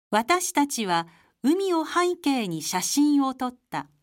私たちは海を背景に写真を撮った。